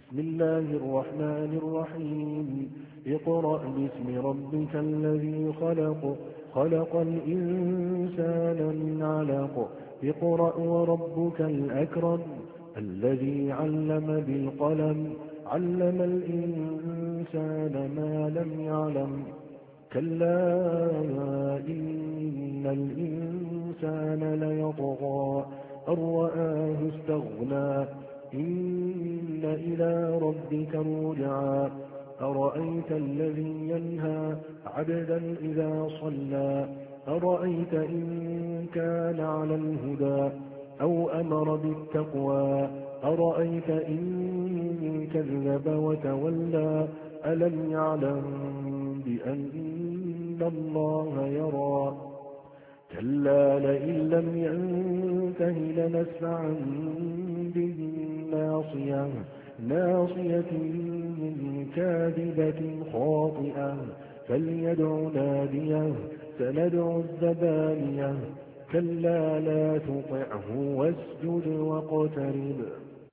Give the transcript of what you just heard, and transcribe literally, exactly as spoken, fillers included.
بسم الله الرحمن الرحيم اقرأ باسم ربك الذي خلق خلق الإنسان من علق اقرأ وربك الأكرم الذي علم بالقلم علم الإنسان ما لم يعلم كلا إن الإنسان ليطغى أن رآه استغنى إن إلى ربك الرجعى أرأيت الذي ينهى عبدا إذا صلى أرأيت إن كان على الهدى أو أمر بالتقوى أرأيت إن كذب وتولى ألم يعلم بأن الله يرى كلا لئن لم ينته لنسفعا بالناصية ناصية كاذبة خاطئة فليدع ناديه سندع الزبانية كلا لا تطعه واسجد واقترب